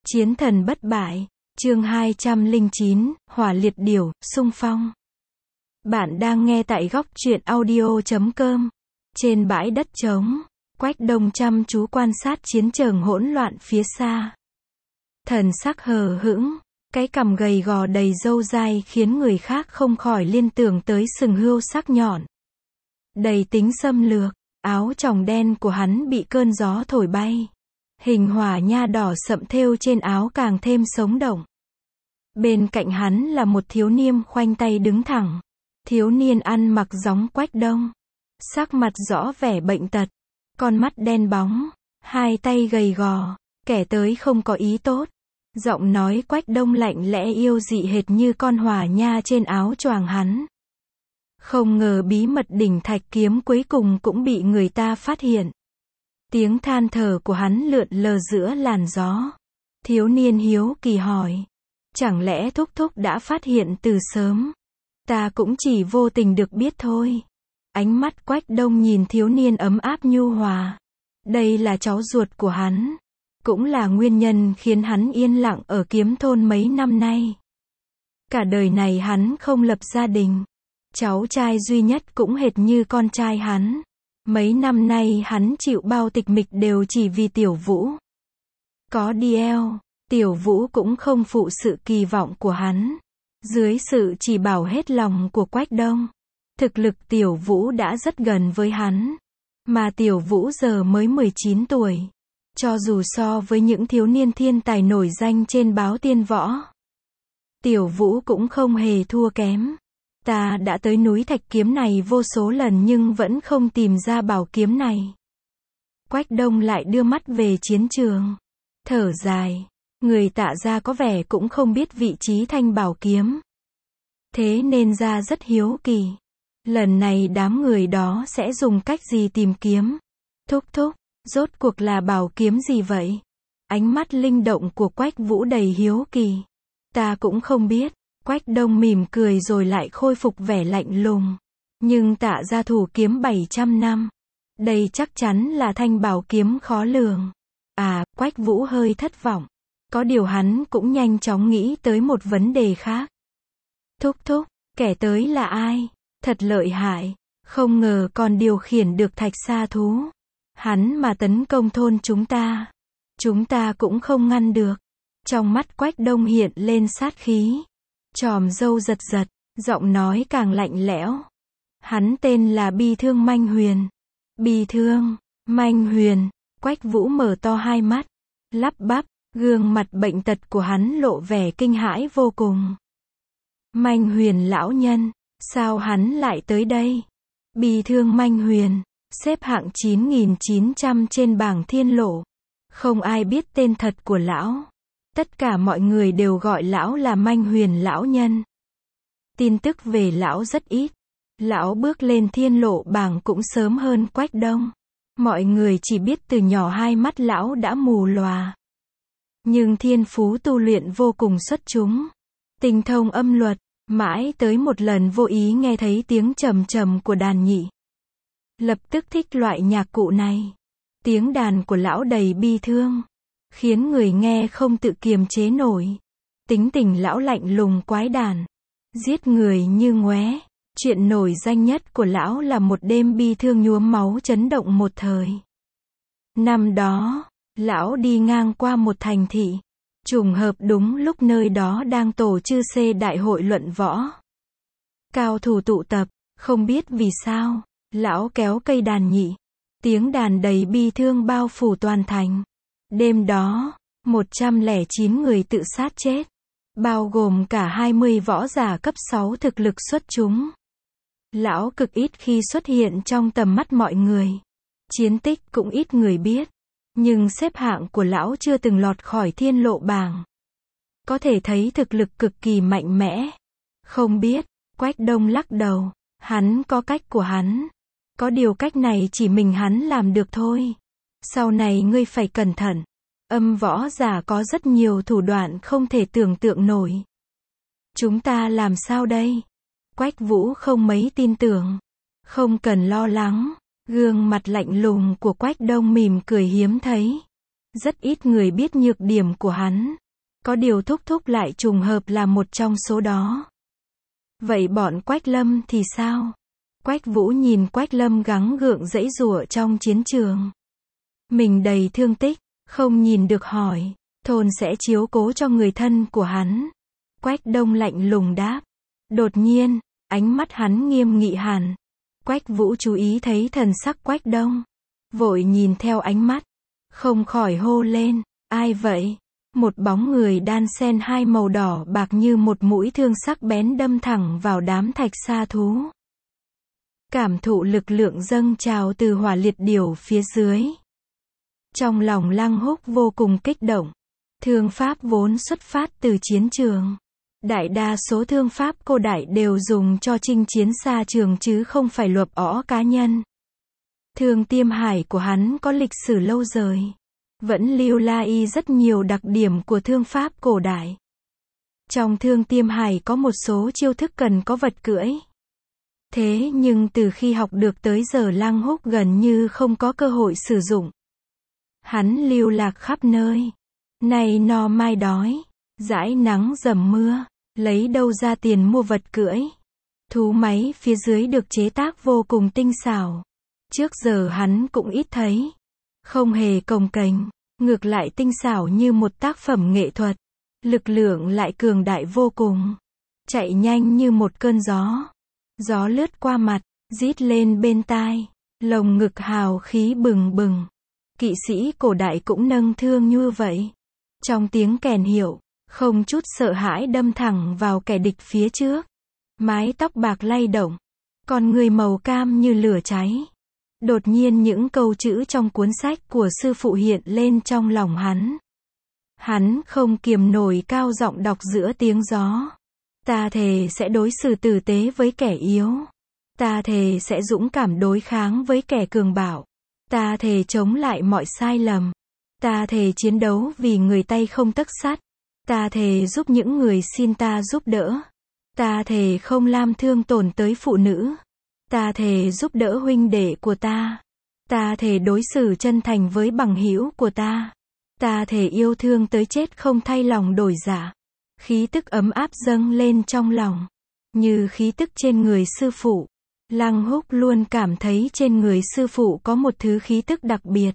Chiến thần bất bại, chương 209, hỏa liệt điểu, xung phong. Bạn đang nghe tại góc truyện audio.com. Trên bãi đất trống, Quách Đông chăm chú quan sát chiến trường hỗn loạn phía xa. Thần sắc hờ hững, cái cằm gầy gò đầy râu rai khiến người khác không khỏi liên tưởng tới sừng hươu sắc nhọn. Đầy tính xâm lược, áo choàng đen của hắn bị cơn gió thổi bay. Hình hỏa nha đỏ sậm thêu trên áo càng thêm sống động. Bên cạnh hắn là một thiếu niên khoanh tay đứng thẳng. Thiếu niên ăn mặc giống Quách Đông. Sắc mặt rõ vẻ bệnh tật. Con mắt đen bóng. Hai tay gầy gò. Kẻ tới không có ý tốt. Giọng nói Quách Đông lạnh lẽ yêu dị hệt như con hỏa nha trên áo choàng hắn. Không ngờ bí mật đỉnh thạch kiếm cuối cùng cũng bị người ta phát hiện. Tiếng than thở của hắn lượn lờ giữa làn gió. Thiếu niên hiếu kỳ hỏi. Chẳng lẽ thúc thúc đã phát hiện từ sớm? Ta cũng chỉ vô tình được biết thôi. Ánh mắt Quách Đông nhìn thiếu niên ấm áp nhu hòa. Đây là cháu ruột của hắn. Cũng là nguyên nhân khiến hắn yên lặng ở Kiếm Thôn mấy năm nay. Cả đời này hắn không lập gia đình. Cháu trai duy nhất cũng hệt như con trai hắn. Mấy năm nay hắn chịu bao tịch mịch đều chỉ vì Tiểu Vũ. Có DL, Tiểu Vũ cũng không phụ sự kỳ vọng của hắn. Dưới sự chỉ bảo hết lòng của Quách Đông, thực lực Tiểu Vũ đã rất gần với hắn. Mà Tiểu Vũ giờ mới 19 tuổi. Cho dù so với những thiếu niên thiên tài nổi danh trên báo Tiên Võ, Tiểu Vũ cũng không hề thua kém. Ta đã tới núi Thạch Kiếm này vô số lần nhưng vẫn không tìm ra bảo kiếm này. Quách Đông lại đưa mắt về chiến trường. Thở dài. Người Tạ gia có vẻ cũng không biết vị trí thanh bảo kiếm. Thế nên ra rất hiếu kỳ. Lần này đám người đó sẽ dùng cách gì tìm kiếm? Thúc thúc, rốt cuộc là bảo kiếm gì vậy? Ánh mắt linh động của Quách Vũ đầy hiếu kỳ. Ta cũng không biết. Quách Đông mỉm cười rồi lại khôi phục vẻ lạnh lùng. Nhưng Tạ gia thủ kiếm 700 năm. Đây chắc chắn là thanh bảo kiếm khó lường. À, Quách Vũ hơi thất vọng. Có điều hắn cũng nhanh chóng nghĩ tới một vấn đề khác. Thúc thúc, kẻ tới là ai? Thật lợi hại. Không ngờ còn điều khiển được thạch sa thú. Hắn mà tấn công thôn chúng ta cũng không ngăn được. Trong mắt Quách Đông hiện lên sát khí. Chòm râu giật giật, giọng nói càng lạnh lẽo. Hắn tên là Bi Thương Manh Huyền. Bi Thương, Manh Huyền. Quách Vũ mở to hai mắt, lắp bắp, gương mặt bệnh tật của hắn lộ vẻ kinh hãi vô cùng. Manh Huyền lão nhân, sao hắn lại tới đây? Bi Thương Manh Huyền, xếp hạng 9.900 trên bảng thiên lộ. Không ai biết tên thật của lão. Tất cả mọi người đều gọi lão là Manh Huyền lão nhân. Tin tức về lão rất ít. Lão bước lên thiên lộ bảng cũng sớm hơn Quách Đông. Mọi người chỉ biết từ nhỏ hai mắt lão đã mù lòa. Nhưng thiên phú tu luyện vô cùng xuất chúng. Tinh thông âm luật, mãi tới một lần vô ý nghe thấy tiếng trầm trầm của đàn nhị. Lập tức thích loại nhạc cụ này. Tiếng đàn của lão đầy bi thương. Khiến người nghe không tự kiềm chế nổi. Tính tình lão lạnh lùng quái đản. Giết người như ngoé. Chuyện nổi danh nhất của lão là một đêm bi thương nhuốm máu chấn động một thời. Năm đó, lão đi ngang qua một thành thị. Trùng hợp đúng lúc nơi đó đang tổ chư xê đại hội luận võ. Cao thủ tụ tập, không biết vì sao, lão kéo cây đàn nhị. Tiếng đàn đầy bi thương bao phủ toàn thành. Đêm đó, 109 người tự sát chết. Bao gồm cả 20 võ giả cấp 6 thực lực xuất chúng. Lão cực ít khi xuất hiện trong tầm mắt mọi người. Chiến tích cũng ít người biết. Nhưng xếp hạng của lão chưa từng lọt khỏi thiên lộ bảng. Có thể thấy thực lực cực kỳ mạnh mẽ. Không biết, Quách Đông lắc đầu. Hắn có cách của hắn. Có điều cách này chỉ mình hắn làm được thôi. Sau này ngươi phải cẩn thận. Âm võ giả có rất nhiều thủ đoạn không thể tưởng tượng nổi. Chúng ta làm sao đây? Quách Vũ không mấy tin tưởng. Không cần lo lắng. Gương mặt lạnh lùng của Quách Đông mỉm cười hiếm thấy. Rất ít người biết nhược điểm của hắn. Có điều Thúc Thúc lại trùng hợp là một trong số đó. Vậy bọn Quách Lâm thì sao? Quách Vũ nhìn Quách Lâm gắng gượng giãy giụa trong chiến trường. Mình đầy thương tích, không nhìn được hỏi. Thôn sẽ chiếu cố cho người thân của hắn. Quách Đông lạnh lùng đáp. Đột nhiên, ánh mắt hắn nghiêm nghị hẳn. Quách Vũ chú ý thấy thần sắc Quách Đông. Vội nhìn theo ánh mắt. Không khỏi hô lên. Ai vậy? Một bóng người đan xen hai màu đỏ bạc như một mũi thương sắc bén đâm thẳng vào đám thạch sa thú. Cảm thụ lực lượng dâng trào từ hỏa liệt điểu phía dưới. Trong lòng Lăng Húc vô cùng kích động. Thương pháp vốn xuất phát từ chiến trường. Đại đa số thương pháp cổ đại đều dùng cho chinh chiến xa trường chứ không phải lộp õ cá nhân. Thương tiêm hải của hắn có lịch sử lâu đời. Vẫn lưu lại rất nhiều đặc điểm của thương pháp cổ đại. Trong thương tiêm hải có một số chiêu thức cần có vật cưỡi. Thế nhưng từ khi học được tới giờ Lăng Húc gần như không có cơ hội sử dụng. Hắn lưu lạc khắp nơi. Nay no mai đói. Dãi nắng dầm mưa. Lấy đâu ra tiền mua vật cưỡi. Thú máy phía dưới được chế tác vô cùng tinh xảo. Trước giờ hắn cũng ít thấy. Không hề cồng kềnh. Ngược lại tinh xảo như một tác phẩm nghệ thuật. Lực lượng lại cường đại vô cùng. Chạy nhanh như một cơn gió. Gió lướt qua mặt, rít lên bên tai. Lồng ngực hào khí bừng bừng. Kỵ sĩ cổ đại cũng nâng thương như vậy. Trong tiếng kèn hiệu, không chút sợ hãi đâm thẳng vào kẻ địch phía trước. Mái tóc bạc lay động. Con người màu cam như lửa cháy. Đột nhiên những câu chữ trong cuốn sách của sư phụ hiện lên trong lòng hắn. Hắn không kiềm nổi cao giọng đọc giữa tiếng gió. Ta thề sẽ đối xử tử tế với kẻ yếu. Ta thề sẽ dũng cảm đối kháng với kẻ cường bạo. Ta thề chống lại mọi sai lầm. Ta thề chiến đấu vì người tay không tấc sắt. Ta thề giúp những người xin ta giúp đỡ. Ta thề không làm thương tổn tới phụ nữ. Ta thề giúp đỡ huynh đệ của ta. Ta thề đối xử chân thành với bằng hữu của ta. Ta thề yêu thương tới chết không thay lòng đổi dạ. Khí tức ấm áp dâng lên trong lòng. Như khí tức trên người sư phụ. Lăng Húc luôn cảm thấy trên người sư phụ có một thứ khí tức đặc biệt.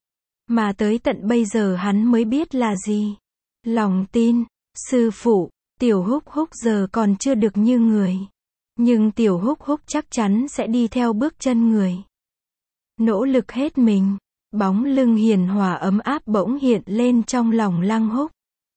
Mà tới tận bây giờ hắn mới biết là gì. Lòng tin. Sư phụ, Tiểu Húc Húc giờ còn chưa được như người. Nhưng Tiểu Húc Húc chắc chắn sẽ đi theo bước chân người. Nỗ lực hết mình. Bóng lưng hiền hòa ấm áp bỗng hiện lên trong lòng Lăng Húc.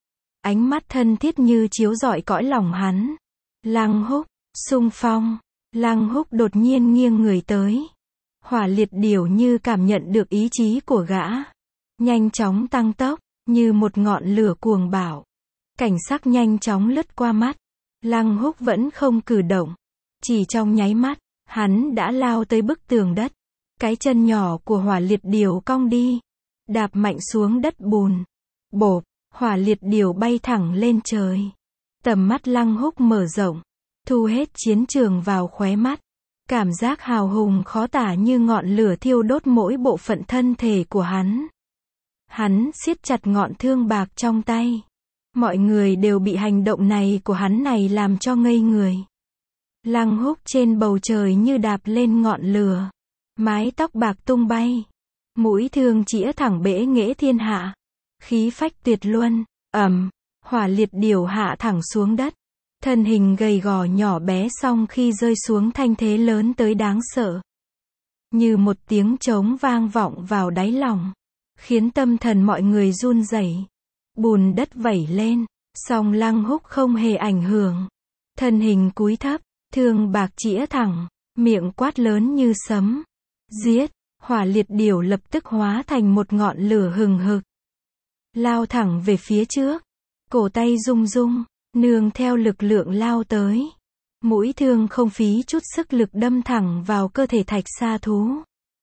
Ánh mắt thân thiết như chiếu rọi cõi lòng hắn. Lăng Húc, xung phong. Lăng Húc đột nhiên nghiêng người tới. Hỏa liệt điểu như cảm nhận được ý chí của gã. Nhanh chóng tăng tốc, như một ngọn lửa cuồng bạo. Cảnh sắc nhanh chóng lướt qua mắt. Lăng Húc vẫn không cử động. Chỉ trong nháy mắt, hắn đã lao tới bức tường đất. Cái chân nhỏ của hỏa liệt điểu cong đi. Đạp mạnh xuống đất bùn. Bộp, hỏa liệt điểu bay thẳng lên trời. Tầm mắt Lăng Húc mở rộng. Thu hết chiến trường vào khóe mắt. Cảm giác hào hùng khó tả như ngọn lửa thiêu đốt mỗi bộ phận thân thể của hắn. Hắn siết chặt ngọn thương bạc trong tay. Mọi người đều bị hành động này của hắn này làm cho ngây người. Lăng Húc trên bầu trời như đạp lên ngọn lửa. Mái tóc bạc tung bay. Mũi thương chĩa thẳng bể nghễ thiên hạ. Khí phách tuyệt luân. Hỏa liệt điểu hạ thẳng xuống đất. Thân hình gầy gò nhỏ bé song khi rơi xuống thanh thế lớn tới đáng sợ. Như một tiếng trống vang vọng vào đáy lòng. Khiến tâm thần mọi người run rẩy. Bùn đất vẩy lên. Song Lăng Húc không hề ảnh hưởng. Thân hình cúi thấp. Thương bạc chĩa thẳng. Miệng quát lớn như sấm. Giết. Hỏa liệt điểu lập tức hóa thành một ngọn lửa hừng hực. Lao thẳng về phía trước. Cổ tay rung rung. Nương theo lực lượng lao tới. Mũi thương không phí chút sức lực đâm thẳng vào cơ thể thạch sa thú.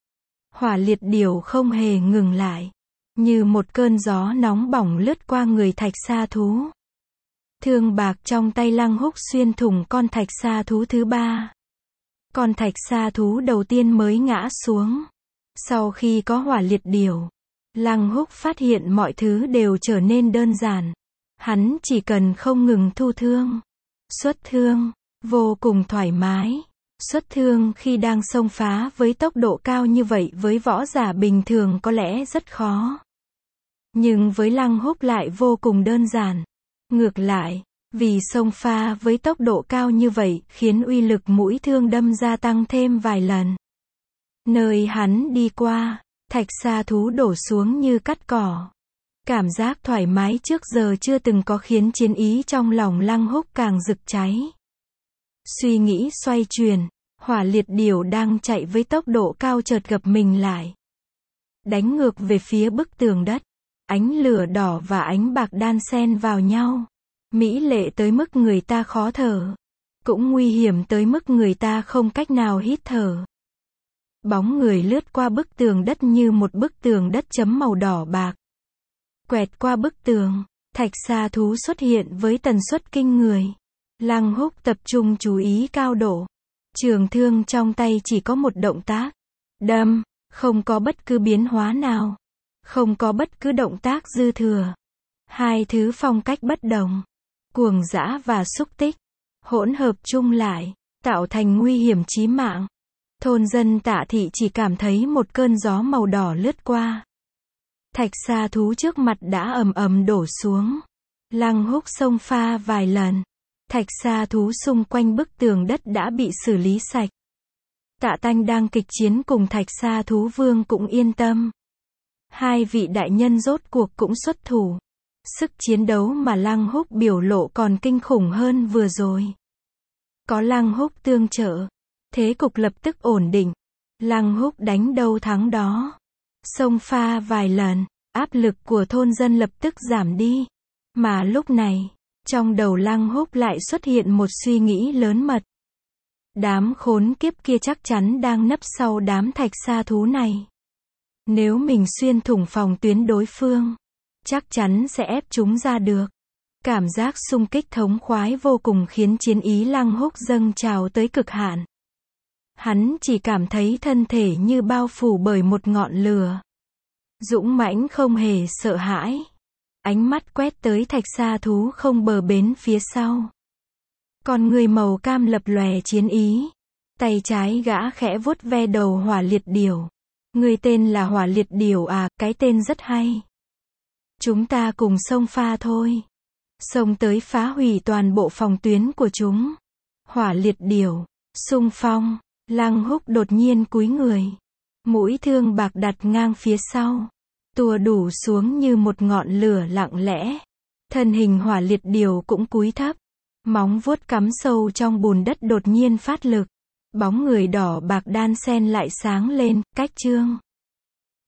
Hỏa liệt điểu không hề ngừng lại. Như một cơn gió nóng bỏng lướt qua người thạch sa thú. Thương bạc trong tay Lăng Húc xuyên thủng con thạch sa thú thứ ba. Con thạch sa thú đầu tiên mới ngã xuống. Sau khi có hỏa liệt điểu, Lăng Húc phát hiện mọi thứ đều trở nên đơn giản. Hắn chỉ cần không ngừng thu thương, xuất thương, vô cùng thoải mái. Xuất thương khi đang xông phá với tốc độ cao như vậy với võ giả bình thường có lẽ rất khó. Nhưng với Lăng Húc lại vô cùng đơn giản. Ngược lại, vì xông pha với tốc độ cao như vậy khiến uy lực mũi thương đâm gia tăng thêm vài lần. Nơi hắn đi qua, thạch sa thú đổ xuống như cắt cỏ. Cảm giác thoải mái trước giờ chưa từng có khiến chiến ý trong lòng Lăng Húc càng rực cháy. Suy nghĩ xoay chuyển, hỏa liệt điểu đang chạy với tốc độ cao chợt gập mình lại. Đánh ngược về phía bức tường đất. Ánh lửa đỏ và ánh bạc đan xen vào nhau. Mỹ lệ tới mức người ta khó thở. Cũng nguy hiểm tới mức người ta không cách nào hít thở. Bóng người lướt qua bức tường đất như một bức tường đất chấm màu đỏ bạc. Quẹt qua bức tường, thạch sa thú xuất hiện với tần suất kinh người. Lăng Húc tập trung chú ý cao độ. Trường thương trong tay chỉ có một động tác. Đâm, không có bất cứ biến hóa nào. Không có bất cứ động tác dư thừa. Hai thứ phong cách bất đồng. Cuồng dã và xúc tích. Hỗn hợp chung lại, tạo thành nguy hiểm chí mạng. Thôn dân Tạ Thị chỉ cảm thấy một cơn gió màu đỏ lướt qua. Thạch sa thú trước mặt đã ầm ầm đổ xuống. Lăng Húc xông pha vài lần. Thạch sa thú xung quanh bức tường đất đã bị xử lý sạch. Tạ Tanh đang kịch chiến cùng thạch sa thú vương cũng yên tâm. Hai vị đại nhân rốt cuộc cũng xuất thủ. Sức chiến đấu mà Lăng Húc biểu lộ còn kinh khủng hơn vừa rồi. Có Lăng Húc tương trợ, thế cục lập tức ổn định. Lăng Húc đánh đâu thắng đó. Xông pha vài lần, áp lực của thôn dân lập tức giảm đi. Mà lúc này, trong đầu Lăng Húc lại xuất hiện một suy nghĩ lớn mật. Đám khốn kiếp kia chắc chắn đang nấp sau đám thạch sa thú này. Nếu mình xuyên thủng phòng tuyến đối phương, chắc chắn sẽ ép chúng ra được. Cảm giác xung kích thống khoái vô cùng khiến chiến ý Lăng Húc dâng trào tới cực hạn. Hắn chỉ cảm thấy thân thể như bao phủ bởi một ngọn lửa. Dũng mãnh không hề sợ hãi. Ánh mắt quét tới thạch sa thú không bờ bến phía sau. Con người màu cam lập lòe chiến ý. Tay trái gã khẽ vuốt ve đầu hỏa liệt điểu. Người tên là hỏa liệt điểu à, cái tên rất hay. Chúng ta cùng xông pha thôi. Xông tới phá hủy toàn bộ phòng tuyến của chúng. Hỏa liệt điểu, xung phong. Lăng Húc đột nhiên cúi người. Mũi thương bạc đặt ngang phía sau. Tua đủ xuống như một ngọn lửa lặng lẽ. Thân hình hỏa liệt điểu cũng cúi thấp. Móng vuốt cắm sâu trong bùn đất đột nhiên phát lực. Bóng người đỏ bạc đan xen lại sáng lên, cách chương.